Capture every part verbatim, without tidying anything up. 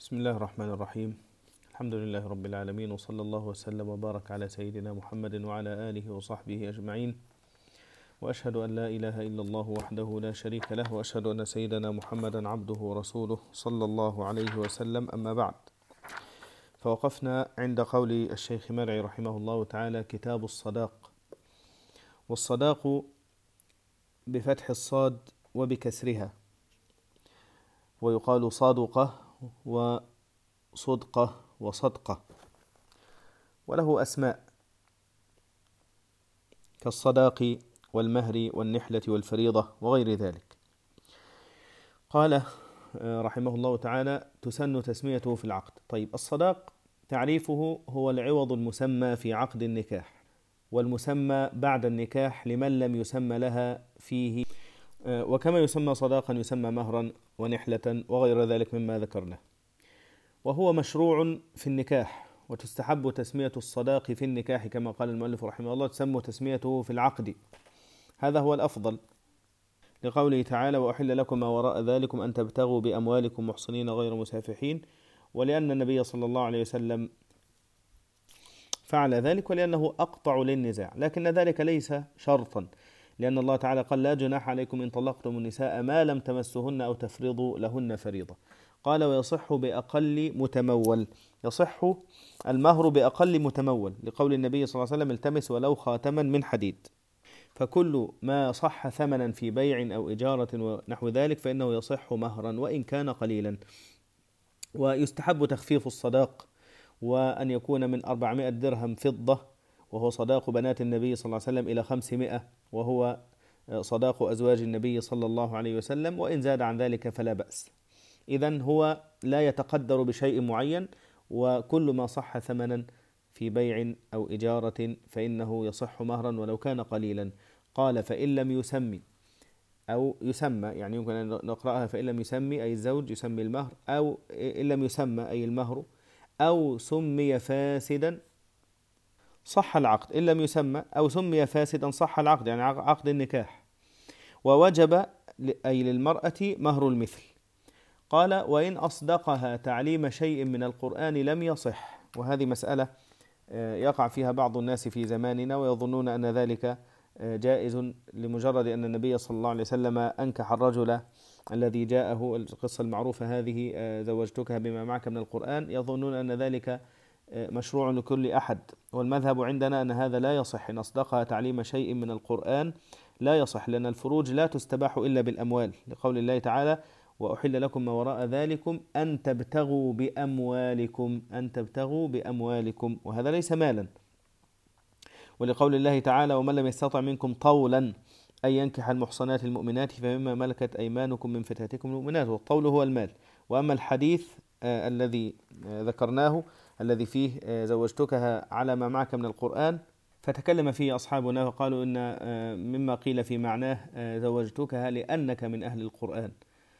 بسم الله الرحمن الرحيم. الحمد لله رب العالمين، وصلى الله وسلم وبارك على سيدنا محمد وعلى آله وصحبه أجمعين، وأشهد أن لا إله إلا الله وحده لا شريك له، وأشهد أن سيدنا محمدا عبده ورسوله صلى الله عليه وسلم. أما بعد، فوقفنا عند قول الشيخ مرعي رحمه الله تعالى: كتاب الصداق. والصداق بفتح الصاد وبكسرها، ويقال صادقة وصدقة وصدقة، وله أسماء كالصداق والمهر والنحلة والفريضة وغير ذلك. قال رحمه الله تعالى: تسن تسميته في العقد. طيب، الصداق تعريفه هو العوض المسمى في عقد النكاح، والمسمى بعد النكاح لمن لم يسمى لها فيه، وكما يسمى صداقا يسمى مهرا ونحلة وغير ذلك مما ذكرنا. وهو مشروع في النكاح، وتستحب تسمية الصداق في النكاح كما قال المؤلف رحمه الله: تسمى تسميته في العقد، هذا هو الأفضل، لقوله تعالى: وأحل لكم ما وراء ذلكم أن تبتغوا بأموالكم محصنين غير مسافحين، ولأن النبي صلى الله عليه وسلم فعل ذلك، ولأنه أقطع للنزاع، لكن ذلك ليس شرطا، لأن الله تعالى قال: لا جناح عليكم إن طلقتم النساء ما لم تمسهن أو تفرضوا لهن فريضة. قال: ويصح بأقل متمول، يصح المهر بأقل متمول، لقول النبي صلى الله عليه وسلم: التمس ولو خاتما من حديد. فكل ما صح ثمنا في بيع أو إجارة ونحو ذلك فإنه يصح مهرا وإن كان قليلا. ويستحب تخفيف الصداق، وأن يكون من أربعمائة درهم فضة، وهو صداق بنات النبي صلى الله عليه وسلم، إلى خمسمائة، وهو صداق أزواج النبي صلى الله عليه وسلم، وإن زاد عن ذلك فلا بأس. إذن هو لا يتقدر بشيء معين، وكل ما صح ثمنا في بيع أو إجارة فإنه يصح مهرا ولو كان قليلا. قال: فإن لم يسمي أو يسمى، يعني يمكن أن نقرأها: فإن لم يسمي أي الزوج يسمي المهر، أو إن لم يسمى أي المهر، أو سمي فاسدا صح العقد. إن لم يسمى أو سمي فاسدا صح العقد، يعني عقد النكاح. ووجب أي للمرأة مهر المثل. قال: وإن أصدقها تعليم شيء من القرآن لم يصح. وهذه مسألة يقع فيها بعض الناس في زماننا، ويظنون أن ذلك جائز لمجرد أن النبي صلى الله عليه وسلم أنكح الرجل الذي جاءه، القصة المعروفة هذه: زوجتكها بما معك من القرآن. يظنون أن ذلك مشروع لكل أحد، والمذهب عندنا أن هذا لا يصح. إن أصدقها تعليم شيء من القرآن لا يصح، لأن الفروج لا تستباح إلا بالأموال، لقول الله تعالى: وأحل لكم ما وراء ذلكم أن تبتغوا بأموالكم، أن تبتغوا بأموالكم، وهذا ليس مالا. ولقول الله تعالى: ومن لم يستطع منكم طولا أن ينكح المحصنات المؤمنات فمما ملكت أيمانكم من فتاتكم المؤمنات، والطول هو المال. وأما الحديث آه الذي آه ذكرناه، الذي فيه آه زوجتكها على ما معك من القرآن، فتكلم فيه أصحابنا وقالوا إن آه مما قيل في معناه آه زوجتكها لأنك من أهل القرآن.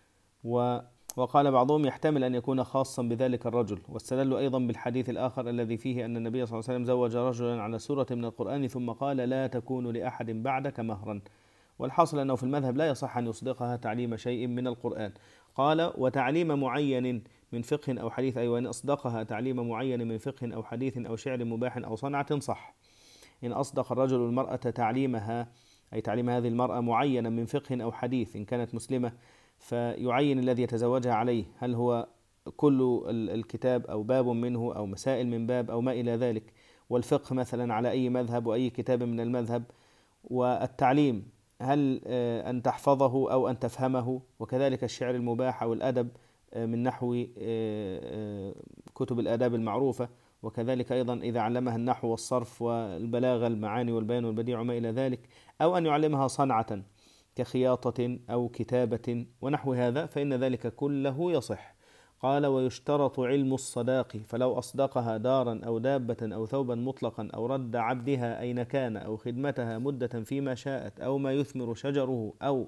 وقال بعضهم: يحتمل أن يكون خاصا بذلك الرجل. واستدلوا أيضا بالحديث الآخر الذي فيه أن النبي صلى الله عليه وسلم زوج رجلا على سورة من القرآن ثم قال: لا تكون لأحد بعدك مهرا. والحاصل أنه في المذهب لا يصح أن يصدقها تعليم شيء من القرآن. قال: وتعليم معين من فقه أو حديث، أي وإن أصدقها تعليم معين من فقه أو حديث أو شعر مباح أو صنعة صح. إن أصدق الرجل المرأة تعليمها، أي تعليم هذه المرأة معينا من فقه أو حديث، إن كانت مسلمة فيعين الذي يتزوجها عليه هل هو كل الكتاب أو باب منه أو مسائل من باب أو ما إلى ذلك، والفقه مثلا على أي مذهب وأي كتاب من المذهب، والتعليم هل أن تحفظه أو أن تفهمه، وكذلك الشعر المباح أو الأدب من نحو كتب الآداب المعروفة، وكذلك أيضا إذا علمها النحو والصرف والبلاغة المعاني والبيان والبديع وما إلى ذلك، أو أن يعلمها صنعة كخياطة أو كتابة ونحو هذا، فإن ذلك كله يصح. قال: ويشترط علم الصداق، فلو أصدقها دارا أو دابة أو ثوبا مطلقا أو رد عبدها أين كان أو خدمتها مدة فيما شاءت أو ما يثمر شجره أو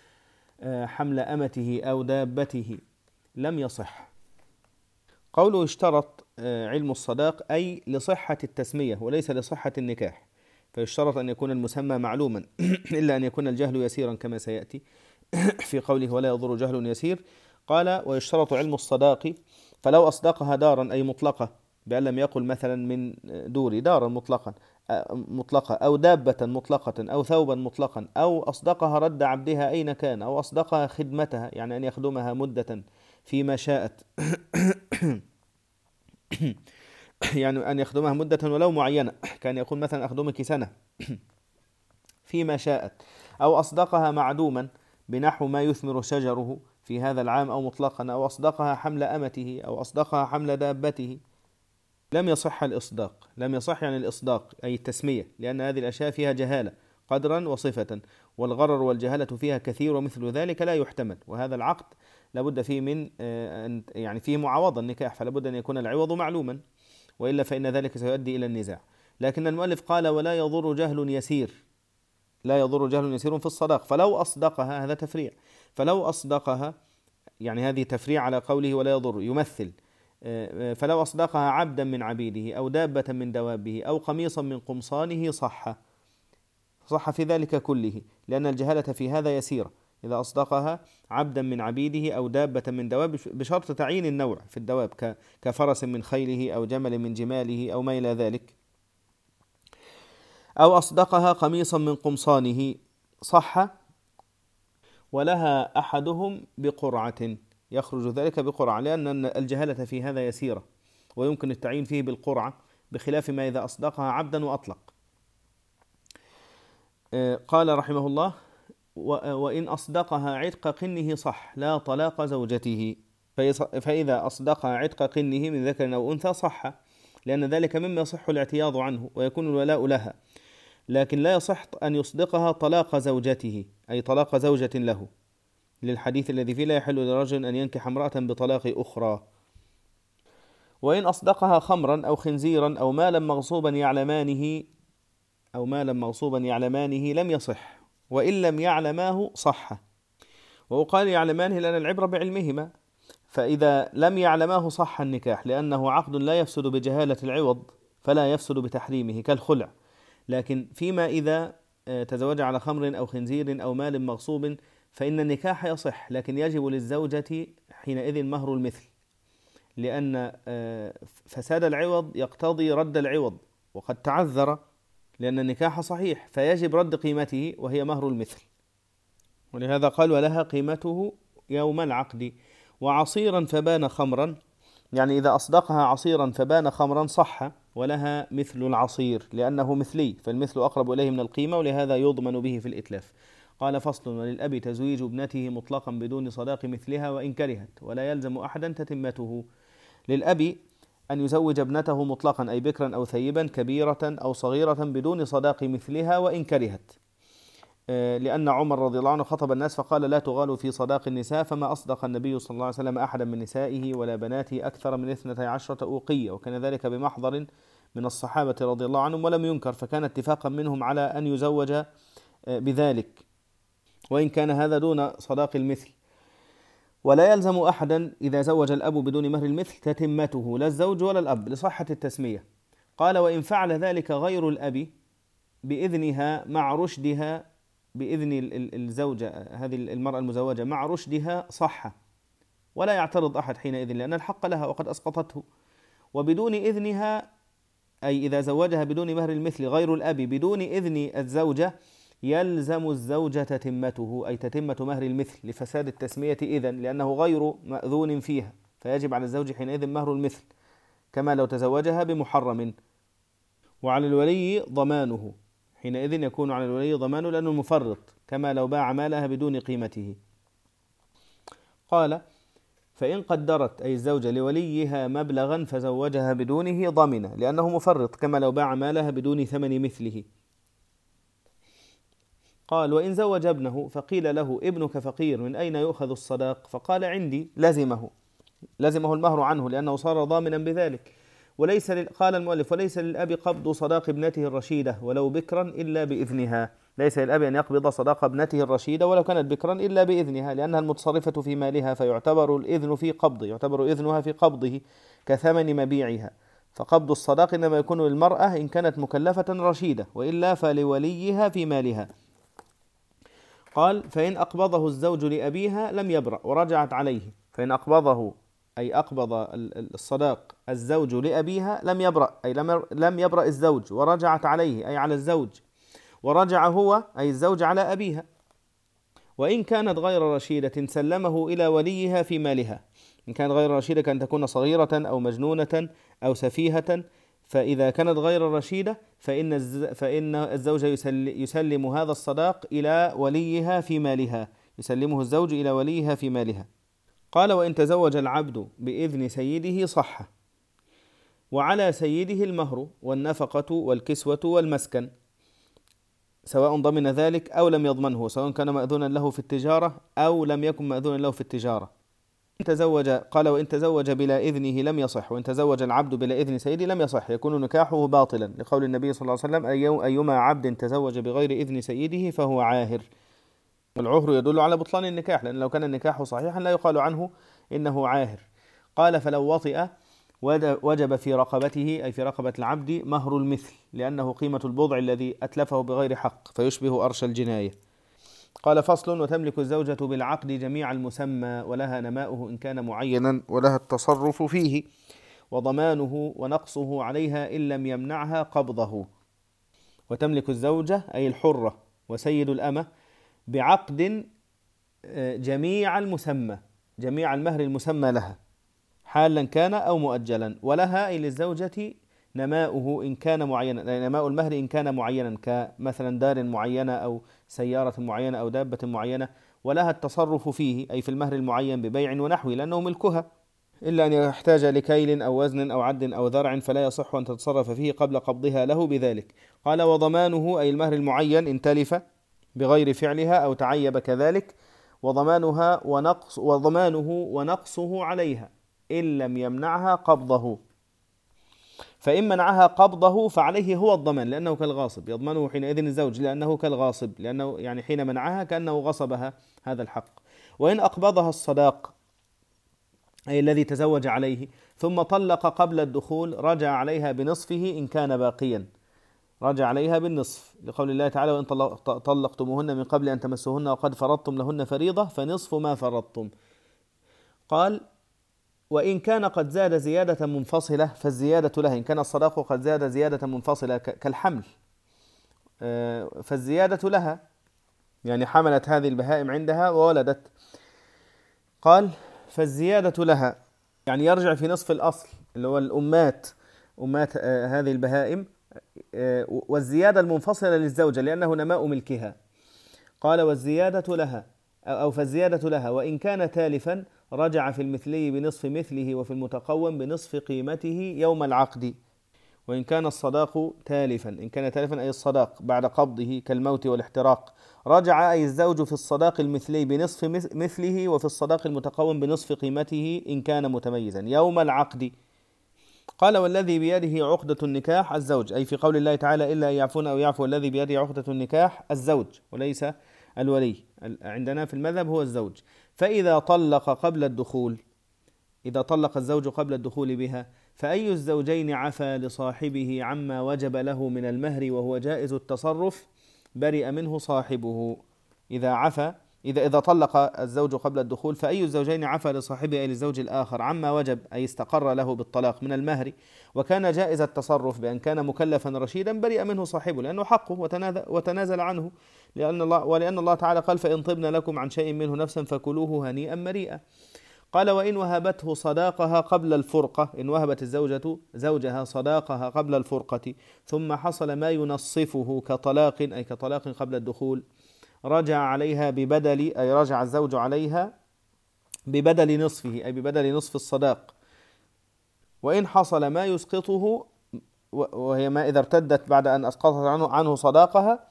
حمل أمته أو دابته لم يصح. قوله يشترط علم الصداق أي لصحة التسمية وليس لصحة النكاح، فيشترط أن يكون المسمى معلوما إلا أن يكون الجهل يسيرا كما سيأتي في قوله: ولا يضر جهل يسير. قال: ويشترط علم الصداق فلو أصدقها دارا أي مطلقة، بأن لم يقل مثلا من دوري، دارا مطلقا مطلقة، أو دابة مطلقة، أو ثوبا مطلقا، أو أصدقها رد عبدها أين كان، أو أصدقها خدمتها يعني أن يخدمها مدة فيما شاءت يعني أن يخدمها مدة ولو معينة، كان يقول مثلا أخدمك سنة فيما شاءت، أو أصدقها معدوما بنحو ما يثمر شجره في هذا العام أو مطلقا، أو أصدقها حمل أمته، أو أصدقها حمل دابته، لم يصح الإصداق. لم يصح يعني الإصداق أي التسمية، لأن هذه الأشياء فيها جهالة قدرا وصفة، والغرر والجهالة فيها كثير، ومثل ذلك لا يحتمل. وهذا العقد لابد فيه من يعني فيه معاوضة النكاح، فلابد أن يكون العوض معلوما، وإلا فإن ذلك سيؤدي إلى النزاع. لكن المؤلف قال ولا يضر جهل يسير، لا يضر جهل يسير في الصداق، فلو أصدقها، هذا تفريع، فلو أصدقها يعني هذه تفريع على قوله ولا يضر، يمثل، فلو أصدقها عبدا من عبيده، أو دابة من دوابه، أو قميصا من قمصانه صح، صح في ذلك كله، لأن الجهالة في هذا يسيرة. إذا أصدقها عبدا من عبيده أو دابة من دواب، بشرط تعيين النوع في الدواب، كفرس من خيله، أو جمل من جماله، أو ما إلى ذلك، أو أصدقها قميصا من قمصانه صح، ولها أحدهم بقرعة، يخرج ذلك بقرعة، لأن الجهالة في هذا يسيرة، ويمكن التعيين فيه بالقرعة، بخلاف ما إذا أصدقها عبدا وأطلق. قال رحمه الله وإن أصدقها عتق قنه صح لا طلاق زوجته، فإذا أصدقها عتق قنه من ذكر أو أنثى صح، لأن ذلك مما يصح الاعتياض عنه ويكون الولاء لها، لكن لا يصح أن يصدقها طلاق زوجته أي طلاق زوجة له، للحديث الذي فيه لا يحل لرجل أن ينكح امرأة بطلاق أخرى. وإن أصدقها خمرا أو خنزيرا أو مالا مغصوبا يعلمانه، أو مالا مغصوبا يعلمانه لم يصح، وإن لم يعلماه صح. وقال يعلمانه لأن العبرة بعلمهما، فإذا لم يعلماه صح النكاح، لأنه عقد لا يفسد بجهالة العوض فلا يفسد بتحريمه كالخلع. لكن فيما إذا تزوج على خمر أو خنزير أو مال مغصوب فإن النكاح يصح، لكن يجب للزوجة حينئذ مهر المثل، لأن فساد العوض يقتضي رد العوض، وقد تعذر لأن النكاح صحيح، فيجب رد قيمته وهي مهر المثل. ولهذا قال ولها قيمته يوم العقد. وعصيرا فبان خمرا، يعني إذا أصدقها عصيرا فبان خمرا صح، ولها مثل العصير لأنه مثلي، فالمثل أقرب إليه من القيمة، ولهذا يضمن به في الإتلاف. قال فصل وللأب تزويج ابنته مطلقا بدون صداق مثلها وإن كرهت، ولا يلزم أحدا تتمته. للأب أن يزوج ابنته مطلقا أي بكرا أو ثيبا، كبيرة أو صغيرة، بدون صداق مثلها وإن كرهت، لأن عمر رضي الله عنه خطب الناس فقال لا تغالوا في صداق النساء، فما أصدق النبي صلى الله عليه وسلم أحدا من نسائه ولا بناته أكثر من اثنتي عشرة أوقية، وكان ذلك بمحضر من الصحابة رضي الله عنهم ولم ينكر، فكان اتفاقا منهم على أن يزوج بذلك، وإن كان هذا دون صداق المثل. ولا يلزم أحدا إذا زوج الأب بدون مهر المثل تتمته، لا الزوج ولا الأب، لصحة التسمية. قال وإن فعل ذلك غير الأب بإذنها مع رشدها، بإذن الزوجة هذه المرأة المزوجة مع رشدها صح، ولا يعترض أحد حينئذ، لأن الحق لها وقد أسقطته. وبدون إذنها أي إذا زوجها بدون مهر المثل غير الأب بدون إذن الزوجة يلزم الزوجة تتمته أي تتمة مهر المثل لفساد التسمية إذن، لأنه غير مأذون فيها، فيجب على الزوج حينئذ مهر المثل كما لو تزوجها بمحرم. وعلى الولي ضمانه، حينئذ يكون على الولي ضمانه لأنه المفرط، كما لو باع مالها بدون قيمته. قال فإن قدرت أي الزوجة لوليها مبلغا فزوجها بدونه ضمن، لأنه مفرط كما لو باع مالها بدون ثمن مثله. قال وإن زوج ابنه فقيل له ابنك فقير من أين يؤخذ الصداق، فقال عندي، لزمه لزمه المهر عنه لأنه صار ضامنا بذلك. وليس قال المؤلف وليس للأب قبض صداق ابنته الرشيدة ولو بكرا إلا بإذنها، ليس للأب أن يقبض صداق ابنته الرشيدة ولو كانت بكرا إلا بإذنها، لأنها المتصرفة في مالها، فيعتبر الإذن في قبضه، يعتبر إذنها في قبضه كثمن مبيعها. فقبض الصداق إنما يكون للمرأة إن كانت مكلفة رشيدة، وإلا فلوليها في مالها. قال فإن أقبضه الزوج لأبيها لم يبرأ ورجعت عليه، فإن أقبضه أي أقبض الصداق الزوج لأبيها لم يبرأ، أي لم يبرأ الزوج، ورجعت عليه أي على الزوج، ورجع هو أي الزوج على أبيها. وإن كانت غير رشيدة سلمه إلى وليها في مالها. إن كانت غير رشيدة كأن تكون صغيرة أو مجنونة أو سفيهة، فإذا كانت غير رشيدة فإن فإن الزوج يسلم هذا الصداق إلى وليها في مالها، يسلمه الزوج إلى وليها في مالها. قال: وإن تزوج العبد بإذن سيده صح، وعلى سيده المهر والنفقة والكسوة والمسكن، سواء ضمن ذلك أو لم يضمنه، سواء كان مأذونا له في التجارة أو لم يكن مأذونا له في التجارة. إن تزوج قال: وإن تزوج بلا إذنه لم يصح. وإن تزوج العبد بلا إذن سيده لم يصح، يكون نكاحه باطلا، لقول النبي صلى الله عليه وسلم: أيما عبد تزوج بغير إذن سيده فهو عاهر. العهر يدل على بطلان النكاح، لأن لو كان النكاح صحيحا لا يقال عنه إنه عاهر. قال: فلو وطئ وجب في رقبته أي في رقبة العبد مهر المثل، لأنه قيمة البضع الذي أتلفه بغير حق، فيشبه أرش الجناية. قال: فصل: وتملك الزوجة بالعقد جميع المسمى، ولها نماؤه إن كان معينا، ولها التصرف فيه، وضمانه ونقصه عليها إن لم يمنعها قبضه. وتملك الزوجة أي الحرة وسيد الأمة بعقد جميع المسمى، جميع المهر المسمى لها، حالا كان أو مؤجلا. ولها أي للزوجة نماؤه إن كان معينا، نماء المهر إن كان معينا، كمثلا دار معينة أو سيارة معينة أو دابة معينة. ولها التصرف فيه أي في المهر المعين ببيع ونحوه، لأنه ملكها، إلا أن يحتاج لكيل أو وزن أو عد أو ذرع، فلا يصح أن تتصرف فيه قبل قبضها له بذلك. قال: وضمانه أي المهر المعين إن تلف بغير فعلها أو تعيب كذلك، وضمانها ونقص وضمانه ونقصه عليها إن لم يمنعها قبضه. فإن منعها قبضه فعليه هو الضمان، لأنه كالغاصب، يضمنه حينئذ الزوج لأنه كالغاصب، لأنه يعني حين منعها كأنه غصبها هذا الحق. وإن أقبضها الصداق أي الذي تزوج عليه ثم طلق قبل الدخول، رجع عليها بنصفه إن كان باقيا، رجع عليها بالنصف، لقول الله تعالى: وإن طلقتموهن من قبل أن تمسوهن وقد فرضتم لهن فريضة فنصف ما فرضتم. قال: وإن كان قد زاد زيادة منفصلة فالزيادة لها. إن كان الصداق قد زاد زيادة منفصلة كالحمل فالزيادة لها، يعني حملت هذه البهائم عندها وولدت. قال: فالزيادة لها، يعني يرجع في نصف الأصل اللي هو الأمات، أمات هذه البهائم، والزيادة المنفصلة للزوجة لأنه نماء ملكها. قال: والزيادة لها أو فالزيادة لها. وإن كان تالفا رجع في المثلي بنصف مثله، وفي المتقوم بنصف قيمته يوم العقد. وإن كان الصداق تالفا، إن كان تالفا أي الصداق بعد قبضه كالموت والاحتراق، رجع أي الزوج في الصداق المثلي بنصف مثله، وفي الصداق المتقوم بنصف قيمته إن كان متميزا يوم العقد. قال: والذي بيده عقدة النكاح الزوج، أي في قول الله تعالى: إلا أن يعفون أو يعفو الذي بيده عقدة النكاح الزوج وليس الولي، عندنا في المذهب هو الزوج. فإذا طلق قبل الدخول، إذا طلق الزوج قبل الدخول بها، فأي الزوجين عفى لصاحبه عما وجب له من المهر وهو جائز التصرف برئ منه صاحبه. إذا عفى إذا إذا طلق الزوج قبل الدخول، فأي الزوجين عفى لصاحبه أي للزوج الآخر عما وجب أي استقر له بالطلاق من المهر، وكان جائز التصرف بأن كان مكلفا رشيدا، برئ منه صاحبه لأنه حقه وتنازل عنه، لأن الله ولأن الله تعالى قال: فإن طبن لكم عن شيء منه نفسا فكلوه هنيئا مريئا. قال: وإن وهبته صداقها قبل الفرقة، إن وهبت الزوجة زوجها صداقها قبل الفرقة ثم حصل ما ينصفه كطلاق أي كطلاق قبل الدخول، رجع عليها ببدل أي رجع الزوج عليها ببدل نصفه أي ببدل نصف الصداق. وإن حصل ما يسقطه، وهي ما إذا ارتدت بعد أن أسقطت عنه, عنه صداقها،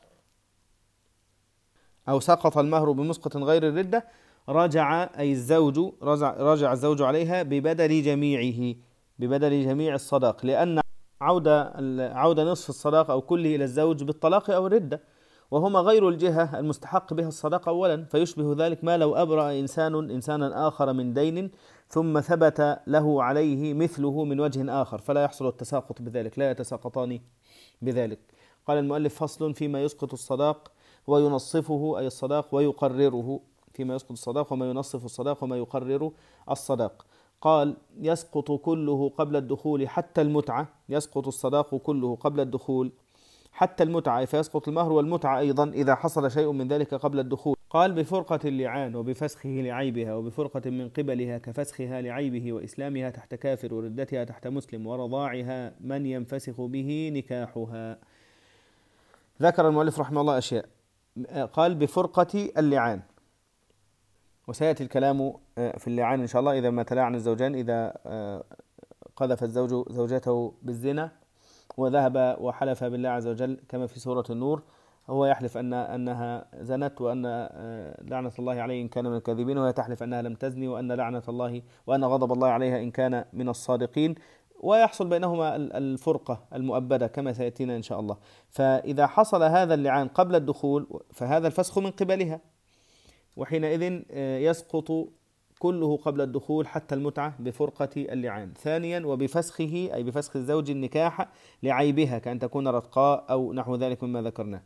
أو سقط المهر بمسقط غير الردة، رجع أي الزوج رجع, رجع الزوج عليها ببدل جميعه، ببدل جميع الصداق، لأن عودة عودة نصف الصداق أو كله إلى الزوج بالطلاق أو الردة، وهما غير الجهة المستحق بها الصداق أولا، فيشبه ذلك ما لو أبرأ إنسان إنسانا آخر من دين ثم ثبت له عليه مثله من وجه آخر، فلا يحصل التساقط بذلك، لا يتساقطان بذلك. قال المؤلف: فصل فيما يسقط الصداق وينصفه أي الصداق ويقرره، فيما يسقط الصداق وما ينصف الصداق وما يقرر الصداق. قال يسقط كله قبل الدخول حتى المتعة، يسقط الصداق كله قبل الدخول حتى المتعة، فيسقط المهر والمتعة أيضا إذا حصل شيء من ذلك قبل الدخول. قال بفرقة اللعان وبفسخه لعيبها وبفرقة من قبلها كفسخها لعيبه وإسلامها تحت كافر وردتها تحت مسلم ورضاعها من ينفسخ به نكاحها. ذكر المؤلف رحمه الله أشياء، قال بفرقة اللعان، وسيأتي الكلام في اللعان إن شاء الله إذا ما تلاعن الزوجان، إذا قذف الزوج زوجته بالزنا وذهب وحلف بالله عز وجل كما في سورة النور، هو يحلف أن أنها زنت وأن لعنة الله عليه إن كان من الكاذبين، وهي تحلف أنها لم تزني وأن لعنة الله وأن غضب الله عليها إن كان من الصادقين، ويحصل بينهما الفرقة المؤبدة كما سيأتينا إن شاء الله. فإذا حصل هذا اللعان قبل الدخول فهذا الفسخ من قبلها، وحينئذ يسقط كله قبل الدخول حتى المتعة بفرقة اللعان. ثانيا وبفسخه أي بفسخ الزوج النكاح لعيبها كأن تكون رتقاء أو نحو ذلك مما ذكرناه.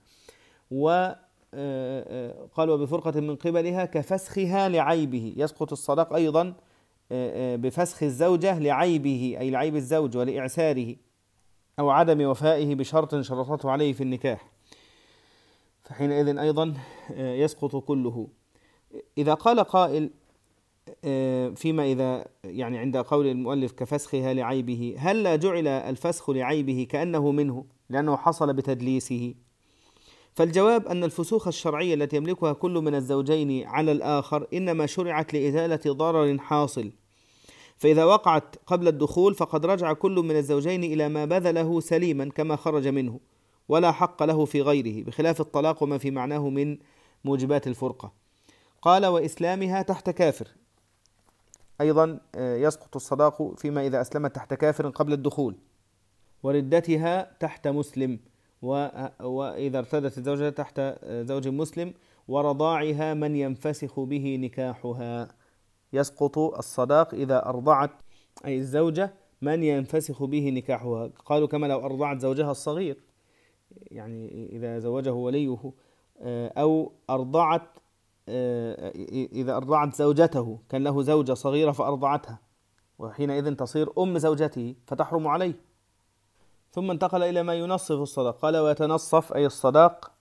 وقال وبفرقة من قبلها كفسخها لعيبه، يسقط الصداق أيضا بفسخ الزوجة لعيبه أي لعيب الزوج ولإعساره أو عدم وفائه بشرط شرطته عليه في النكاح، فحينئذ أيضا يسقط كله. إذا قال قائل فيما إذا يعني عند قول المؤلف كفسخها لعيبه، هل لا جعل الفسخ لعيبه كأنه منه لأنه حصل بتدليسه؟ فالجواب أن الفسوخ الشرعية التي يملكها كل من الزوجين على الآخر إنما شرعت لإزالة ضرر حاصل، فإذا وقعت قبل الدخول فقد رجع كل من الزوجين إلى ما بذله سليما كما خرج منه ولا حق له في غيره، بخلاف الطلاق وما في معناه من موجبات الفرقة. قال وإسلامها تحت كافر، أيضا يسقط الصداق فيما إذا أسلمت تحت كافر قبل الدخول، وردتها تحت مسلم، وإذا ارتدت الزوجة تحت زوج مسلم، ورضاعها من ينفسخ به نكاحها، يسقط الصداق إذا أرضعت أي الزوجة من ينفسخ به نكاحها. قالوا كما لو أرضعت زوجها الصغير، يعني إذا زوجه وليه، أو أرضعت إذا أرضعت زوجته، كان له زوجة صغيرة فأرضعتها، وحينئذ تصير أم زوجته فتحرم عليه. ثم انتقل إلى ما ينصف الصداق، قال ويتنصف أي الصداق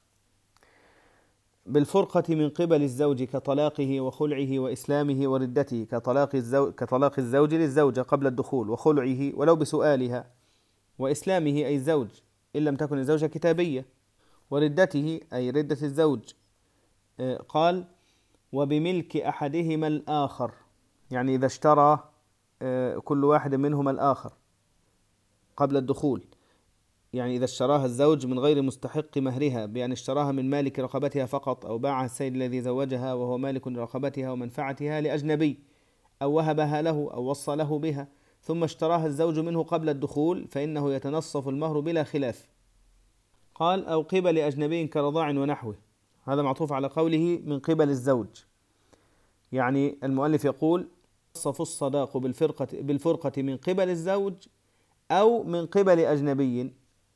بالفرقة من قبل الزوج كطلاقه وخلعه وإسلامه وردته، كطلاق الزوج, كطلاق الزوج للزوجة قبل الدخول وخلعه ولو بسؤالها، وإسلامه أي الزوج إن لم تكن الزوجة كتابية، وردته أي ردة الزوج. قال وبملك أحدهما الآخر، يعني إذا اشترى كل واحد منهما الآخر قبل الدخول، يعني إذا اشتراها الزوج من غير مستحق مهرها بأن اشتراها من مالك رقبتها فقط، أو باعها السيد الذي زوجها وهو مالك رقبتها ومنفعتها لأجنبي، أو وهبها له أو وصى له بها، ثم اشتراها الزوج منه قبل الدخول، فإنه يتنصف المهر بلا خلاف. قال أو قبل أجنبي كرضاع ونحوه، هذا معطوف على قوله من قبل الزوج، يعني المؤلف يقول يتنصف الصداق بالفرقة, بالفرقة من قبل الزوج أو من قبل أجنبي،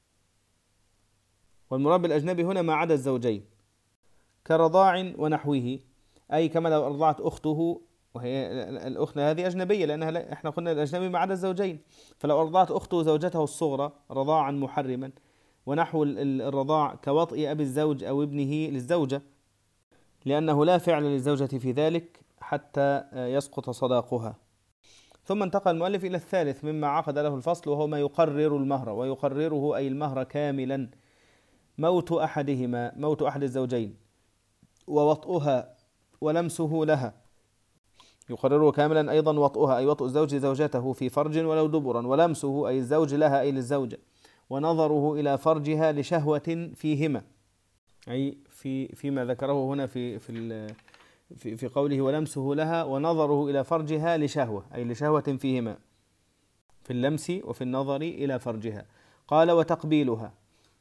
والمراد بالأجنبي هنا ما عدا الزوجين، كرضاع ونحوه، أي كما لو أرضعت أخته، وهي الأخت هذه أجنبية لأنها إحنا قلنا الأجنبي ما عدا الزوجين، فلو أرضعت أخته زوجته الصغرى رضاعا محرما، ونحو الرضاع كوطئ أبي الزوج أو ابنه للزوجة، لأنه لا فعل للزوجة في ذلك حتى يسقط صداقها. ثم انتقل المؤلف إلى الثالث مما عقد له الفصل، وهو ما يقرر المهر، ويقرره أي المهر كاملا، موت أحدهما موت أحد الزوجين، ووطئها ولمسه لها، يقرره كاملا أيضا وطئها أي وطئ الزوج زوجته في فرج ولو دبرا، ولمسه أي الزوج لها أي للزوجة، ونظره إلى فرجها لشهوة فيهما، أي في فيما ذكره هنا في في في, في قوله ولمسه لها ونظره إلى فرجها لشهوة أي لشهوة فيهما، في اللمس وفي النظر إلى فرجها. قال وتقبيلها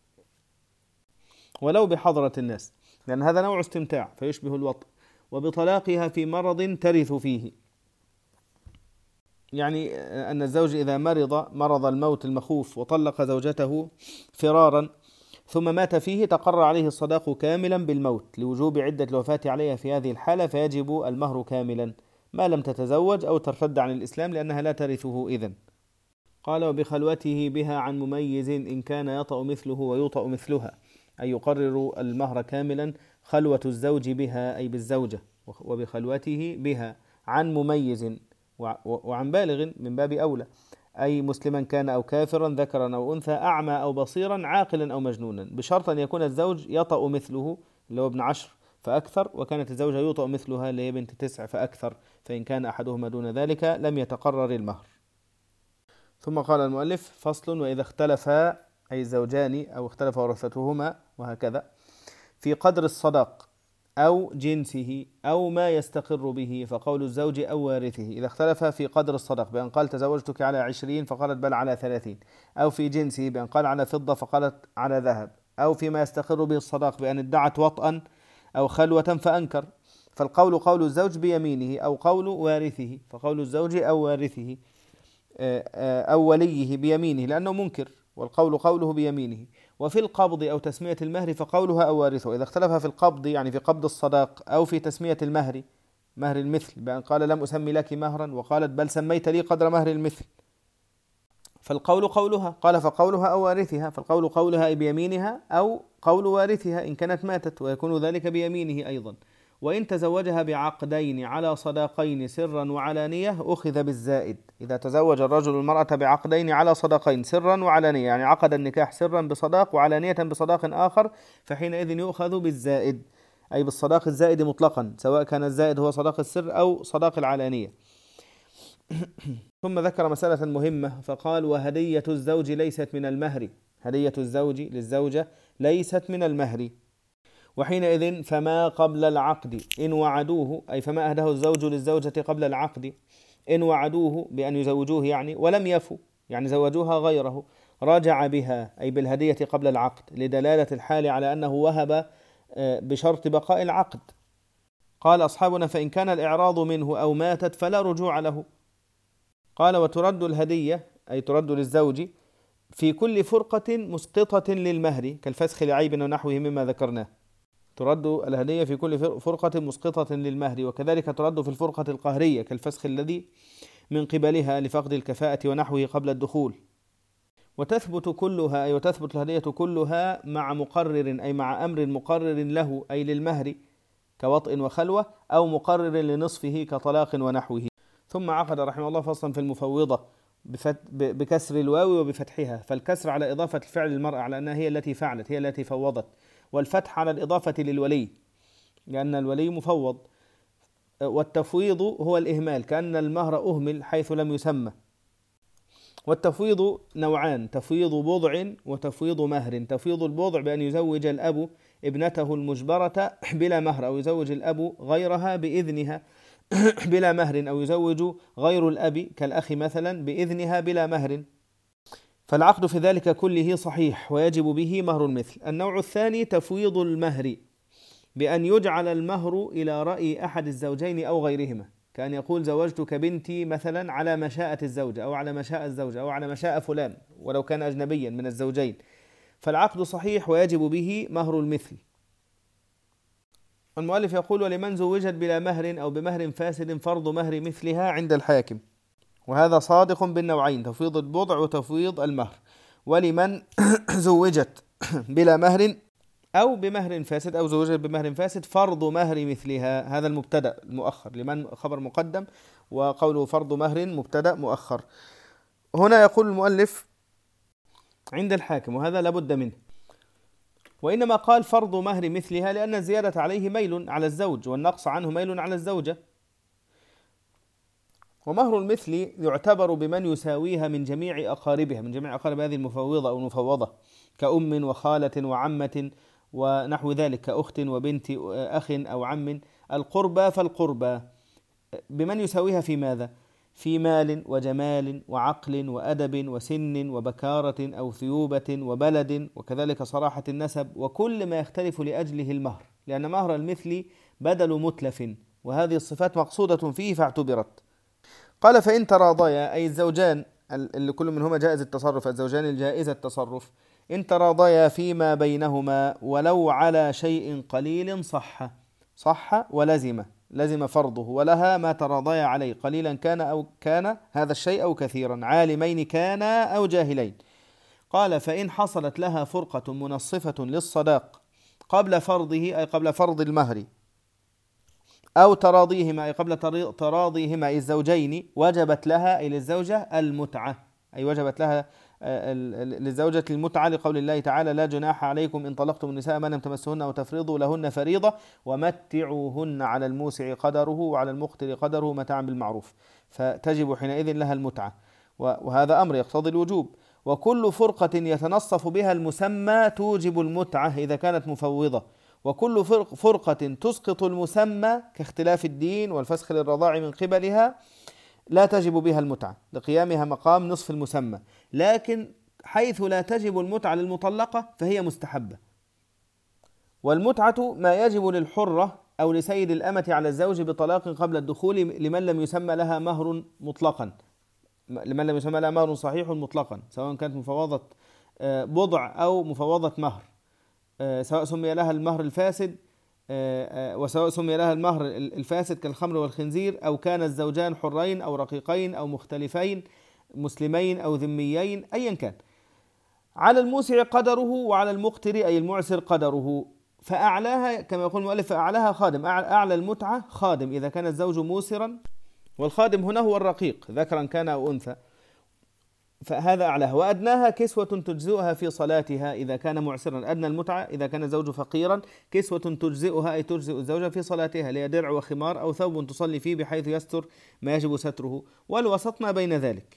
ولو بحضرة الناس، لأن هذا نوع استمتاع فيشبه الوطء، وبطلاقها في مرض ترث فيه، يعني أن الزوج إذا مرض مرض الموت المخوف وطلق زوجته فرارا ثم مات فيه، تقرر عليه الصداق كاملا بالموت لوجوب عدة الوفاة عليها في هذه الحالة، فيجب المهر كاملا ما لم تتزوج أو ترتد عن الإسلام لأنها لا ترثه إذن. قال وبخلوته بها عن مميز إن كان يطأ مثله ويوطأ مثلها، أي يقرر المهر كاملا خلوة الزوج بها أي بالزوجة، وبخلوته بها عن مميز وعن بالغ من باب أولى، أي مسلما كان أو كافرا ذكرا أو أنثى أعمى أو بصيرا عاقلا أو مجنونا، بشرط أن يكون الزوج يطأ مثله اللي هو ابن عشر فأكثر، وكانت الزوجة يوطأ مثلها اللي هي بنت تسع فأكثر، فإن كان أحدهما دون ذلك لم يتقرر المهر. ثم قال المؤلف فصل وإذا اختلفا أي الزوجان أو اختلف ورثتهما وهكذا في قدر الصداق أو جنسه أو ما يستقر به فقول الزوج أو وارثه. إذا اختلف في قدر الصداق بأن قال تزوجتك على عشرين فقالت بل على ثلاثين، أو في جنسه بأن قال على فضة فقالت على ذهب، أو فيما يستقر به الصداق بأن ادعت وطئا أو خلوة فأنكر، فالقول قول الزوج بيمينه أو قول وارثه، فقول الزوج أو وارثه أو وليه بيمينه لأنه منكر، والقول قوله بيمينه. وفي القبض أو تسمية المهر فقولها أو وارثه. إذا اختلف في القبض يعني في قبض الصداق أو في تسمية المهر مهر المثل بأن قال لم أسمي لك مهرا وقالت بل سميت لي قدر مهر المثل، فالقول قولها، قال فقولها أو وارثها، فالقول قولها بيمينها أو قول وارثها إن كانت ماتت، ويكون ذلك بيمينه أيضا. وإن تزوجها بعقدين على صداقين سرا وعلانية أخذ بالزائد. إذا تزوج الرجل المرأة بعقدين على صداقين سرا وعلانية، يعني عقد النكاح سرا بصداق وعلانية بصداق آخر، فحينئذ يؤخذ بالزائد أي بالصداق الزائد مطلقا، سواء كان الزائد هو صداق السر أو صداق العلانية. ثم ذكر مسألة مهمة فقال وهدية الزوج ليست من المهر، هدية الزوج للزوجة ليست من المهر. وحينئذ فما قبل العقد إن وعدوه، أي فما أهده الزوج للزوجة قبل العقد إن وعدوه بأن يزوجوه يعني ولم يفوا يعني زوجوها غيره، رجع بها أي بالهدية قبل العقد لدلالة الحال على أنه وهب بشرط بقاء العقد. قال أصحابنا فإن كان الإعراض منه أو ماتت فلا رجوع له. قال وترد الهدية أي ترد للزوج في كل فرقة مسقطة للمهر كالفسخ لعيب ونحوه مما ذكرناه، ترد الهدية في كل فرقة مسقطة للمهر، وكذلك ترد في الفرقة القهرية كالفسخ الذي من قبلها لفقد الكفاءة ونحوه قبل الدخول. وتثبت كلها أي وتثبت الهدية كلها مع مقرر أي مع أمر مقرر له أي للمهر كوطء وخلوة، أو مقرر لنصفه كطلاق ونحوه. ثم عقد رحمه الله فصلا في المفوضة بكسر الواو وبفتحها، فالكسر على إضافة الفعل للمرأة على أنها هي التي فعلت هي التي فوضت، والفتح على الإضافة للولي لأن الولي مفوض، والتفويض هو الإهمال كأن المهر أهمل حيث لم يسمى. والتفويض نوعان، تفويض بضع وتفويض مهر. تفويض البضع بأن يزوج الأب ابنته المجبرة بلا مهر، أو يزوج الأب غيرها بإذنها بلا مهر، أو يزوج غير الأب كالأخ مثلا بإذنها بلا مهر، فالعقد في ذلك كله صحيح ويجب به مهر المثل. النوع الثاني تفويض المهر بأن يجعل المهر إلى رأي أحد الزوجين أو غيرهما، كأن يقول زوجتك بنتي مثلا على مشاءة الزوجة أو على مشاء الزوجة أو على مشاء فلان ولو كان أجنبيا من الزوجين، فالعقد صحيح ويجب به مهر المثل. المؤلف يقول ولمن زوجت بلا مهر أو بمهر فاسد فرض مهر مثلها عند الحاكم، وهذا صادق بالنوعين تفويض البضع وتفويض المهر. ولمن زوجت بلا مهر أو بمهر فاسد أو زوجت بمهر فاسد فرض مهر مثلها، هذا المبتدأ المؤخر، لمن خبر مقدم وقوله فرض مهر مبتدأ مؤخر. هنا يقول المؤلف عند الحاكم، وهذا لابد منه، وإنما قال فرض مهر مثلها لأن الزيادة عليه ميل على الزوج والنقص عنه ميل على الزوجة. ومهر المثل يعتبر بمن يساويها من جميع أقاربها، من جميع أقارب هذه المفوضة أو المفوضة كأم وخالة وعمة ونحو ذلك، كأخت وبنت أخ أو عم. القربى فالقربى بمن يساويها في ماذا؟ في مال وجمال وعقل وأدب وسن وبكارة أو ثيوبة وبلد، وكذلك صراحة النسب وكل ما يختلف لأجله المهر، لأن مهر المثل بدل متلف، وهذه الصفات مقصودة فيه فاعتبرت. قال فإن تراضيا أي الزوجان اللي كل منهما جائز التصرف، الزوجان الجائز التصرف، إن تراضيا فيما بينهما ولو على شيء قليل صح صح ولزم، لزم فرضه، ولها ما تراضيا عليه قليلا كان أو كان هذا الشيء أو كثيرا، عالمين كانا أو جاهلين. قال فإن حصلت لها فرقة منصفة للصداق قبل فرضه أي قبل فرض المهر أو تراضيهما أي قبل تراضيهما أي الزوجين وجبت لها أي للزوجة المتعة، أي وجبت لها للزوجة المتعة لقول الله تعالى لا جناح عليكم إن طلقتم النساء ما لم تمسهن أو تفرضوا لهن فريضة ومتعوهن على الموسع قدره وعلى المقتر قدره متاعا بالمعروف، فتجب حينئذ لها المتعة، وهذا أمر يقتضي الوجوب. وكل فرقة يتنصف بها المسمى توجب المتعة إذا كانت مفوضة، وكل فرقة تسقط المسمى كاختلاف الدين والفسخ للرضاع من قبلها لا تجب بها المتعة لقيامها مقام نصف المسمى، لكن حيث لا تجب المتعة للمطلقة فهي مستحبة. والمتعة ما يجب للحرة أو لسيد الأمة على الزوج بطلاق قبل الدخول لمن لم يسمى لها مهر مطلقا، لمن لم يسمى لها مهر صحيح مطلقا، سواء كانت مفوضة بضع أو مفوضة مهر، سواء سمي لها المهر الفاسد وسواء سمي لها المهر الفاسد كالخمر والخنزير، أو كان الزوجان حرين أو رقيقين أو مختلفين مسلمين أو ذميين أيا كان. على الموسع قدره وعلى المقتر أي المعسر قدره، فأعلاها كما يقول المؤلف فأعلاها خادم، أعلى المتعة خادم إذا كان الزوج موسرا، والخادم هنا هو الرقيق ذكرا كان أو أنثى، فهذا أعلاها. وأدناها كسوة تجزئها في صلاتها إذا كان معسرا، أدنى المتعة إذا كان الزوج فقيرا كسوة تجزئها أي تجزئ الزوجة في صلاتها، لها درع وخمار أو ثوب تصلي فيه بحيث يستر ما يجب ستره، والوسط ما بين ذلك.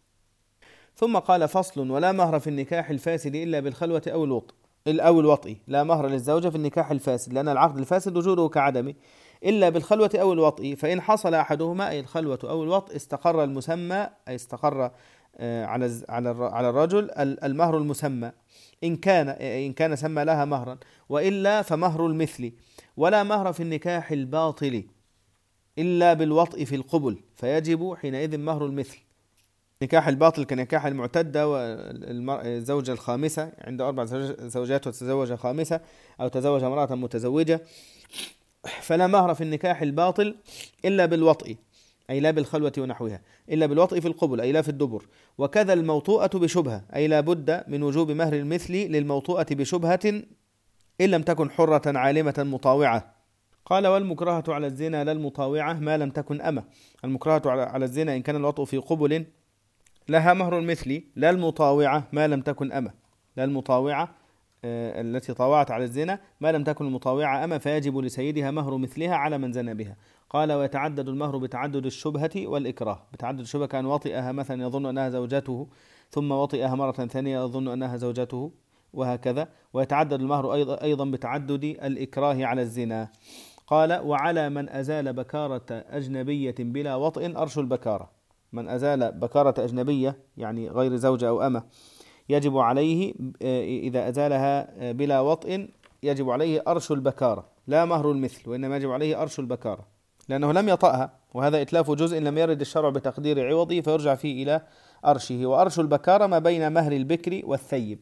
ثم قال فصل ولا مهر في النكاح الفاسد إلا بالخلوة أو الوطء أو الوطء، لا مهر للزوجة في النكاح الفاسد لأن العقد الفاسد وجوده كعدمه إلا بالخلوة أو الوطء، فإن حصل أحدهما أي الخلوة أو الوطء استقر المسمى أي استقر على على الرجل المهر المسمى إن كان إن كان سمى لها مهرا، وإلا فمهر المثل. ولا مهر في النكاح الباطل إلا بالوطء في القبل، فيجب حينئذ مهر المثل. نكاح الباطل كنكاح المعتدة والزوجة الخامسة عند أربع زوجات وتزوج خامسة أو تزوج امرأة متزوجة، فلا مهر في النكاح الباطل إلا بالوطء أي لا بالخلوة ونحوها، إلا بالوطء في القبل أي لا في الدبر. وكذا الموطوءة بشبهة أي لا بد من وجوب مهر المثل للموطوءة بشبهة إن لم تكن حرة عالمة مطاوعة. قال والمكرهة على الزنا لا المطاوعة ما لم تكن أمة. المكرهة على الزنا إن كان الوطء في قبل لها مهر المثل لا المطاوعة ما لم تكن أمة، لا المطاوعة آه التي طاوعت على الزنا ما لم تكن المطاوعة أمة، فيجب لسيدها مهر مثلها على من زنى بها. قال ويتعدد المهر بتعدد الشبهة والإكراه. بتعدد الشبهة كان وطئها مثلا يظن أنها زوجته ثم وطئها مرة ثانية يظن أنها زوجته وهكذا. ويتعدد المهر أيضا, أيضا بتعدد الإكراه على الزنا. قال وعلى من أزال بكارة أجنبية بلا وطئ أرش البكارة. من أزال بكارة أجنبية يعني غير زوجة أو أمة يجب عليه إذا أزالها بلا وطئ يجب عليه أرش البكارة لا مهر المثل، وإنما يجب عليه أرش البكارة لأنه لم يطأها، وهذا إتلاف جزء لم يرد الشرع بتقدير عوضه فيرجع فيه إلى أرشه. وأرش البكارة ما بين مهر البكر والثيب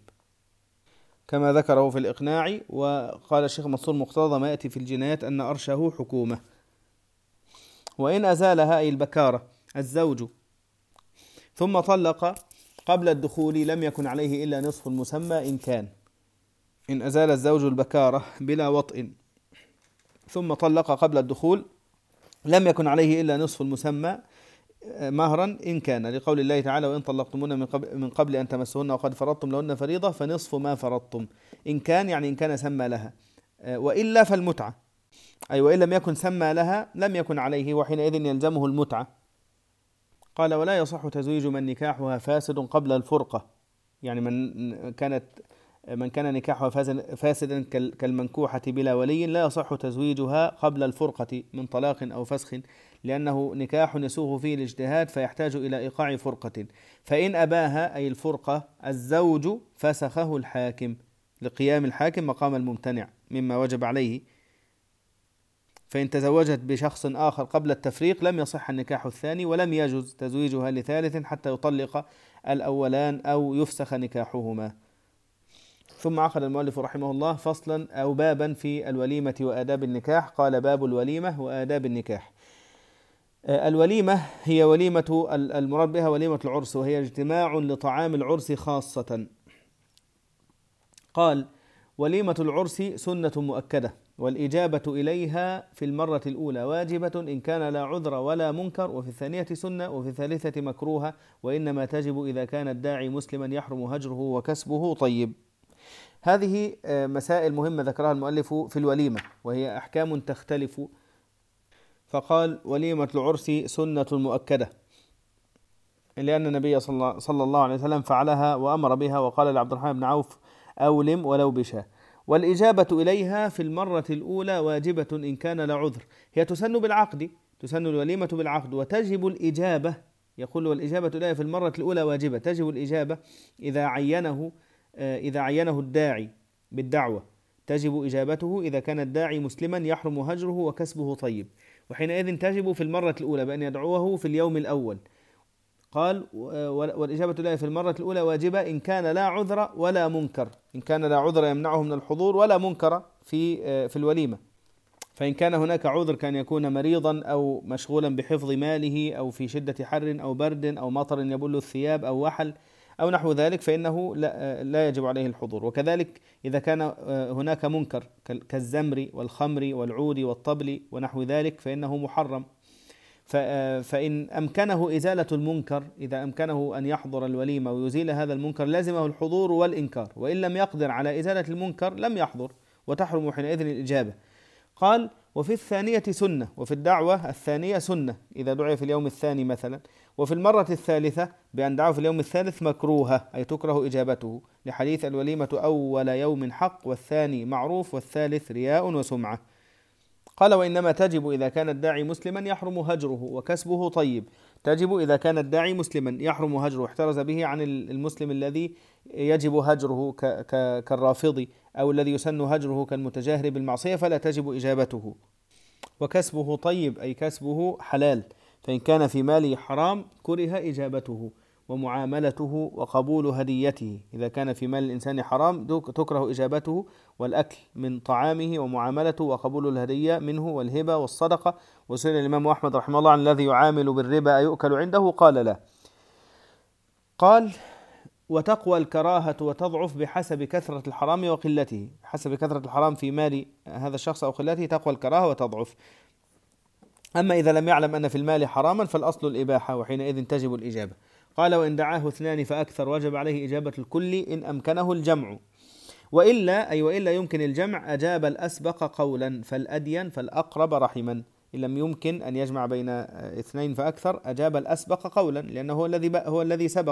كما ذكره في الإقناع. وقال الشيخ منصور مقتضى ما يأتي في الجنايات أن أرشه حكومة. وإن أزالها أي البكارة الزوج ثم طلق قبل الدخول لم يكن عليه إلا نصف المسمى إن كان. إن أزال الزوج البكارة بلا وطئ ثم طلق قبل الدخول لم يكن عليه إلا نصف المسمى مهرا إن كان، لقول الله تعالى وإن طلقتمون من قبل, من قبل أن تمسهن وقد فرضتم لهن فريضة فنصف ما فرضتم. إن كان يعني إن كان سمى لها، وإلا فالمتعة أي وإن لم يكن سمى لها لم يكن عليه وحينئذ يلزمه المتعة. قال ولا يصح تزويج من نكاحها فاسد قبل الفرقة، يعني من كانت من كان نكاحها فاسدا كالمنكوحة بلا ولي لا يصح تزويجها قبل الفرقة من طلاق أو فسخ، لأنه نكاح يسوغ فيه الاجتهاد فيحتاج إلى إيقاع فرقة، فإن أباها أي الفرقة الزوج فسخه الحاكم لقيام الحاكم مقام الممتنع مما وجب عليه. فإن تزوجت بشخص آخر قبل التفريق لم يصح النكاح الثاني ولم يجوز تزويجها لثالث حتى يطلق الأولان أو يفسخ نكاحهما. ثم عقد المؤلف رحمه الله فصلا أو بابا في الوليمة وآداب النكاح. قال: باب الوليمة وآداب النكاح. الوليمة هي وليمة، المراد بها وليمة العرس، وهي اجتماع لطعام العرس خاصة. قال: وليمة العرس سنة مؤكدة، والإجابة إليها في المرة الأولى واجبة إن كان لا عذر ولا منكر، وفي الثانية سنة، وفي الثالثة مكروهة، وإنما تجب إذا كان الداعي مسلما يحرم هجره وكسبه طيب. هذه مسائل مهمة ذكرها المؤلف في الوليمة، وهي أحكام تختلف. فقال: وليمة العرس سنة مؤكدة، لأن النبي صلى الله عليه وسلم فعلها وأمر بها، وقال لعبد الرحمن بن عوف: أولم ولو بشاه. والإجابة إليها في المرة الأولى واجبة إن كان لا عذر. هي تسن بالعقد، تسن الوليمة بالعقد، وتجب الإجابة. يقول: والإجابة إليها في المرة الأولى واجبة، تجب الإجابة إذا عينه إذا عينه الداعي بالدعوة، تجب إجابته إذا كان الداعي مسلما يحرم هجره وكسبه طيب، وحينئذ تجب في المرة الأولى بأن يدعوه في اليوم الأول. قال: والإجابة إليه في المرة الأولى واجبة إن كان لا عذر ولا منكر، إن كان لا عذر يمنعه من الحضور ولا منكر في في الوليمة. فإن كان هناك عذر، كان يكون مريضا أو مشغولا بحفظ ماله أو في شدة حر أو برد أو مطر يبل الثياب أو وحل أو نحو ذلك، فإنه لا, لا يجب عليه الحضور. وكذلك إذا كان هناك منكر كالزمر والخمر والعود والطبل ونحو ذلك، فإنه محرم. فإن أمكنه إزالة المنكر، إذا أمكنه أن يحضر الوليمة ويزيل هذا المنكر، لازمه الحضور والإنكار، وإن لم يقدر على إزالة المنكر لم يحضر، وتحرم حينئذ الإجابة. قال: وفي الثانية سنة، وفي الدعوة الثانية سنة إذا دعي في اليوم الثاني مثلا، وفي المرة الثالثة بأن دعوا في اليوم الثالث مكروهة، أي تكره إجابته، لحديث: الوليمة أول يوم حق، والثاني معروف، والثالث رياء وسمعة. قال: وإنما تجب إذا كان الداعي مسلما يحرم هجره وكسبه طيب. تجب إذا كان الداعي مسلما يحرم هجره، احترز به عن المسلم الذي يجب هجره كالرافضي، أو الذي يسن هجره كالمتجاهر بالمعصية، فلا تجب إجابته. وكسبه طيب أي كسبه حلال، فإن كان في ماله حرام كره إجابته ومعاملته وقبول هديته. إذا كان في مال الإنسان حرام تكره إجابته والأكل من طعامه ومعاملته وقبول الهدية منه والهبة والصدقة. وسئل الإمام أحمد رحمه الله عن الذي يعامل بالربا يؤكل عنده، قال: لا. قال: وتقوى الكراهة وتضعف بحسب كثرة الحرام وقلته، حسب كثرة الحرام في مال هذا الشخص أو قلته تقوى الكراهة وتضعف. أما إذا لم يعلم أن في المال حراما فالأصل الإباحة، وحينئذ تجب الإجابة. قال: وإن دعاه اثنان فأكثر وجب عليه إجابة الكل إن أمكنه الجمع، وإلا أي وإلا يمكن الجمع أجاب الأسبق قولا، فالأدين فالأقرب رحما. إن لم يمكن أن يجمع بين اثنين فأكثر أجاب الأسبق قولا، لأنه هو الذي هو الذي سبق،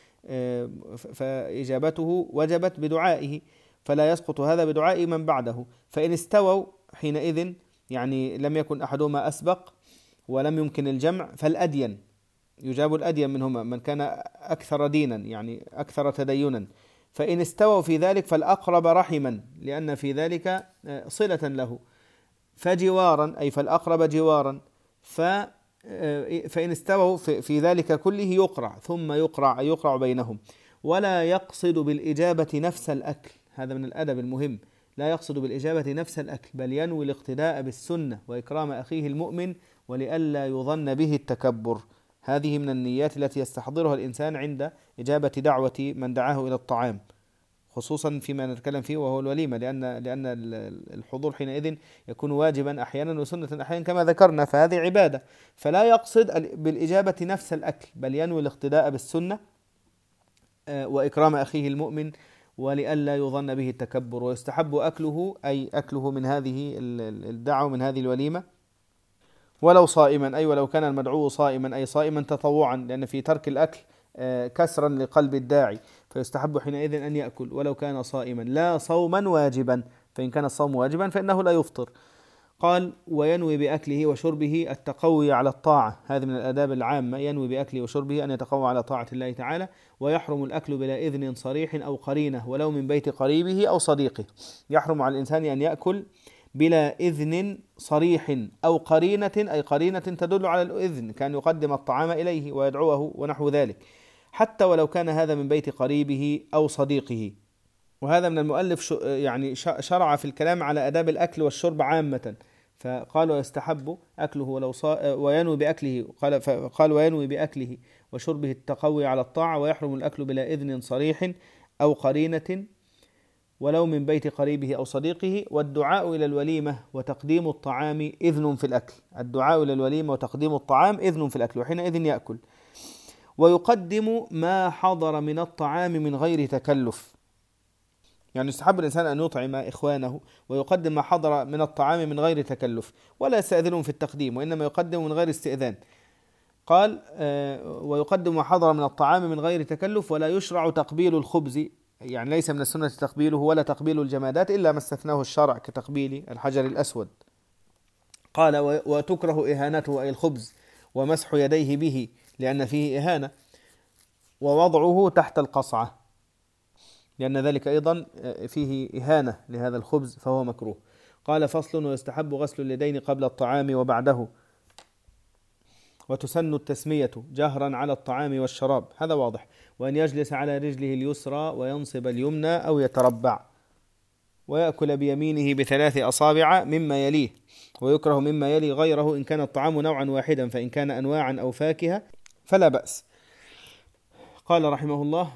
فإجابته وجبت بدعائه، فلا يسقط هذا بدعاء من بعده. فإن استووا حينئذ، يعني لم يكن أحدهما أسبق ولم يمكن الجمع، فالأدين يجاب الأدين منهما، من كان أكثر دينا يعني أكثر تدينا. فإن استووا في ذلك فالأقرب رحما، لأن في ذلك صلة له. فجوارا أي فالأقرب جوارا. ف فإن استووا في ذلك كله يقرع، ثم يقرع أي يقرع بينهم. ولا يقصد بالإجابة نفس الأكل، هذا من الأدب المهم، لا يقصد بالإجابة نفس الأكل، بل ينوي الاقتداء بالسنة وإكرام أخيه المؤمن، ولئلا يظن به التكبر. هذه من النيات التي يستحضرها الإنسان عند إجابة دعوة من دعاه إلى الطعام، خصوصا فيما نتكلم فيه وهو الوليمة، لأن لأن الحضور حينئذ يكون واجبا أحيانا وسنة أحيانا كما ذكرنا، فهذه عبادة. فلا يقصد بالإجابة نفس الأكل، بل ينوي الاقتداء بالسنة وإكرام أخيه المؤمن، ولئلا يظن به التكبر. ويستحب أكله أي أكله من هذه الدعوة من هذه الوليمة ولو صائما، أي ولو كان المدعو صائما، أي صائما تطوعا، لأن في ترك الأكل كسرا لقلب الداعي، فيستحب حينئذ أن يأكل ولو كان صائما، لا صوما واجبا، فإن كان الصوم واجبا فإنه لا يفطر. قال: وينوي بأكله وشربه التقوي على الطاعة، هذه من الآداب العامة، ينوي بأكله وشربه أن يتقوى على طاعة الله تعالى. ويحرم الأكل بلا إذن صريح أو قرينة، ولو من بيت قريبه أو صديقه. يحرم على الإنسان أن يأكل بلا إذن صريح أو قرينة، أي قرينة تدل على الإذن، كان يقدم الطعام إليه ويدعوه ونحو ذلك، حتى ولو كان هذا من بيت قريبه أو صديقه. وهذا من المؤلف يعني شرع في الكلام على آداب الأكل والشرب عامة، فقال ويستحب أكله ولو صا وينوي بأكله، قال فقال وينوي بأكله وشربه التقوي على الطاعة، ويحرم الأكل بلا إذن صريح أو قرينة ولو من بيت قريبه أو صديقه. والدعاء إلى الوليمة وتقديم الطعام إذن في الأكل، الدعاء إلى الوليمة وتقديم الطعام إذن في الأكل، وحينئذ يأكل. ويقدم ما حضر من الطعام من غير تكلف، يعني يستحب الإنسان أن يطعم إخوانه ويقدم ما حضر من الطعام من غير تكلف، ولا يستأذنهم في التقديم، وإنما يقدم من غير استئذان. قال آه ويقدم ما حضر من الطعام من غير تكلف، ولا يشرع تقبيل الخبز، يعني ليس من السنة تقبيله ولا تقبيل الجمادات إلا ما استثناه الشرع كتقبيل الحجر الأسود. قال وتكره إهانته أي الخبز ومسح يديه به لأن فيه إهانة، ووضعه تحت القصعة لأن ذلك أيضا فيه إهانة لهذا الخبز فهو مكروه. قال فصل ويستحب غسل اليدين قبل الطعام وبعده، وتسن التسمية جهرا على الطعام والشراب، هذا واضح، وأن يجلس على رجله اليسرى وينصب اليمنى أو يتربع، ويأكل بيمينه بثلاث أصابع مما يليه، ويكره مما يلي غيره إن كان الطعام نوعا واحدا، فإن كان أنواعا أو فاكهة فلا بأس. قال رحمه الله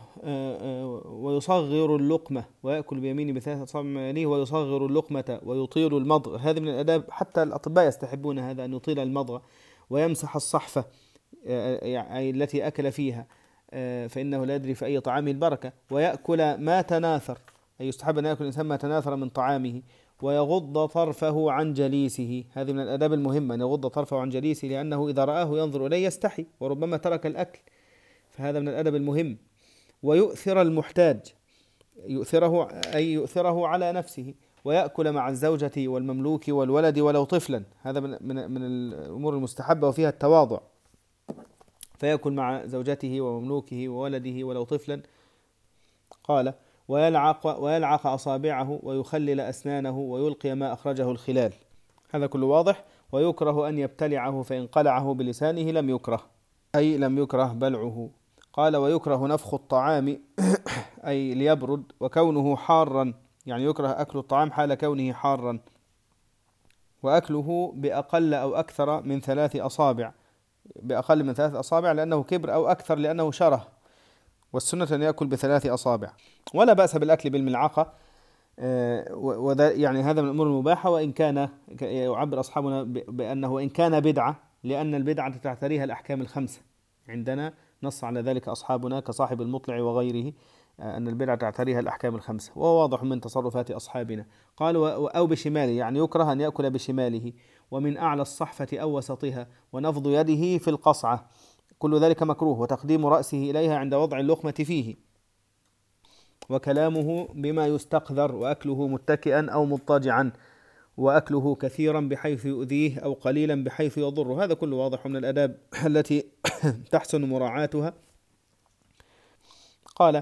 ويصغر اللقمة ويأكل بيمينه بثلاث أصابع مما يليه، ويصغر اللقمة ويطيل المضغ، هذه من الآداب، حتى الأطباء يستحبون هذا أن يطيل المضغ، ويمسح الصحفة يعني التي أكل فيها فإنه لا يدري في أي طعام البركة، ويأكل ما تناثر، أي يستحب أن يأكل الإنسان ما تناثر من طعامه، ويغض طرفه عن جليسه، هذه من الآداب المهمة أن يغض طرفه عن جليسه، لأنه إذا رآه ينظر إليه يستحي وربما ترك الأكل، فهذا من الأدب المهم. ويؤثر المحتاج، يؤثره أي يؤثره على نفسه، ويأكل مع الزوجة والمملوك والولد ولو طفلا، هذا من من من الأمور المستحبة وفيها التواضع، فيأكل مع زوجته ومملوكه وولده ولو طفلا. قال ويلعق ويلعق أصابعه ويخلل أسنانه ويلقي ما أخرجه الخلال، هذا كله واضح. ويكره أن يبتلعه، فإن قلعه بلسانه لم يكره، أي لم يكره بلعه. قال ويكره نفخ الطعام أي ليبرد، وكونه حارا، يعني يكره أكل الطعام حال كونه حارا، وأكله بأقل أو أكثر من ثلاث أصابع، بأقل من ثلاث أصابع لأنه كبر، أو أكثر لأنه شره، والسنة أن يأكل بثلاث أصابع. ولا بأس بالأكل بالملعقة، وذا يعني هذا من الأمور المباحة، وإن كان يعبر أصحابنا بأنه وإن كان بدعة، لأن البدعة تعتريها الأحكام الخمسة، عندنا نص على ذلك أصحابنا كصاحب المطلع وغيره أن البدعة تعتريها الأحكام الخمسة، وهو واضح من تصرفات أصحابنا. قال أو بشماله، يعني يكره أن يأكل بشماله، ومن أعلى الصحفة أو وسطها، ونفض يده في القصعة، كل ذلك مكروه، وتقديم رأسه إليها عند وضع اللقمة فيه، وكلامه بما يستقذر، وأكله متكئا أو مضطجعا، وأكله كثيرا بحيث يؤذيه أو قليلا بحيث يضره، هذا كله واضح من الآداب التي تحسن مراعاتها. قال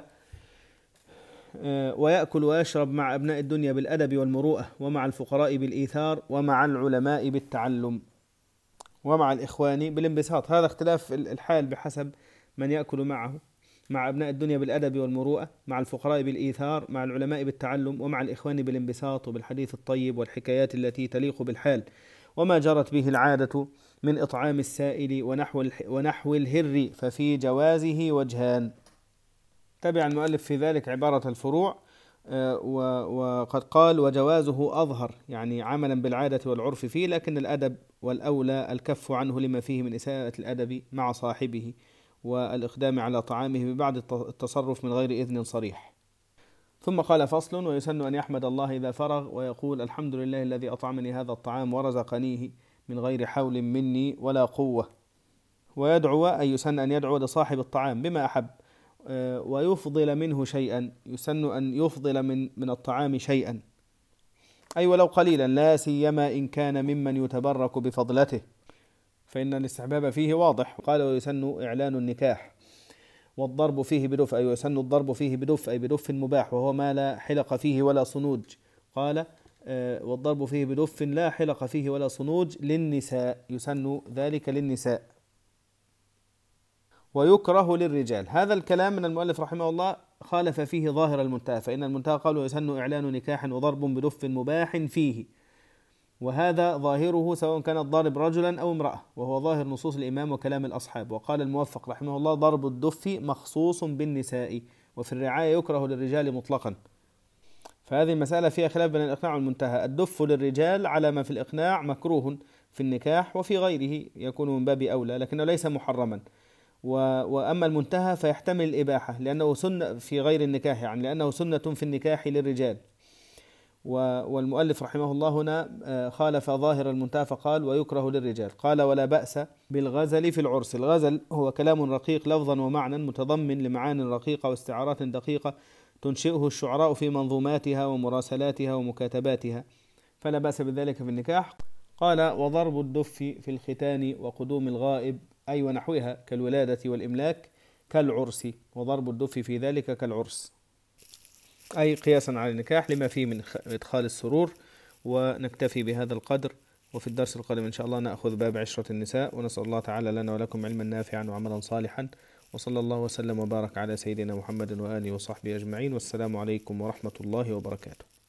ويأكل ويشرب مع أبناء الدنيا بالأدب والمروءة، ومع الفقراء بالإيثار، ومع العلماء بالتعلم، ومع الإخوان بالانبساط، هذا اختلاف الحال بحسب من يأكل معه. مع أبناء الدنيا بالأدب والمروءة، مع الفقراء بالإيثار، مع العلماء بالتعلم، ومع الإخوان بالانبساط وبالحديث الطيب والحكايات التي تليق بالحال، وما جرت به العادة من إطعام السائل ونحو ونحو الهر ففي جوازه وجهان. تبع المؤلف في ذلك عبارة الفروع، وقد قال وجوازه أظهر، يعني عملا بالعادة والعرف فيه، لكن الأدب والأولى الكف عنه لما فيه من إساءة الأدب مع صاحبه، والإقدام على طعامه ببعد التصرف من غير إذن صريح. ثم قال فصل ويسن أن يحمد الله إذا فرغ، ويقول الحمد لله الذي أطعمني هذا الطعام ورزقنيه من غير حول مني ولا قوة. ويدعو، أي يسن أن يدعو لصاحب الطعام بما أحب، ويفضل منه شيئا، يسن أن يفضل من من الطعام شيئا، أي ولو قليلا، لا سيما إن كان ممن يتبرك بفضلته، فإن الاستحباب فيه واضح. قال ويسن إعلان النكاح، والضرب فيه بدف، أي يسن الضرب فيه بدف، أي بدف مباح، وهو ما لا حلق فيه ولا صنوج. قال والضرب فيه بدف لا حلق فيه ولا صنوج للنساء، يسن ذلك للنساء. ويكره للرجال. هذا الكلام من المؤلف رحمه الله خالف فيه ظاهر المنتهى، فإن المنتهى قالوا يسن إعلان نكاح وضرب بدف مباح فيه، وهذا ظاهره سواء كان الضارب رجلا أو امرأة، وهو ظاهر نصوص الإمام وكلام الأصحاب. وقال الموفق رحمه الله ضرب الدف مخصوص بالنساء، وفي الرعاية يكره للرجال مطلقا. فهذه المسألة فيها خلاف بين الإقناع والمنتهى. الدف للرجال على ما في الإقناع مكروه في النكاح، وفي غيره يكون من باب أولى لكنه ليس محرما. وأما المنتهى فيحتمل الإباحة لأنه سنة في غير النكاح، يعني لأنه سنة في النكاح للرجال. والمؤلف رحمه الله هنا خالف ظاهر المنتهى فقال ويكره للرجال. قال ولا بأس بالغزل في العرس. الغزل هو كلام رقيق لفظا ومعنى متضمن لمعان رقيقة واستعارات دقيقة تنشئه الشعراء في منظوماتها ومراسلاتها ومكاتباتها، فلا بأس بذلك في النكاح. قال وضرب الدف في الختان وقدوم الغائب أي ونحوها كالولادة والإملاك كالعرس، وضرب الدف في ذلك كالعرس، أي قياسا على النكاح لما فيه من إدخال السرور. ونكتفي بهذا القدر، وفي الدرس القادم إن شاء الله نأخذ باب عشرة النساء، ونسأل الله تعالى لنا ولكم علما نافعا وعملا صالحا، وصلى الله وسلم وبارك على سيدنا محمد وآله وصحبه أجمعين، والسلام عليكم ورحمة الله وبركاته.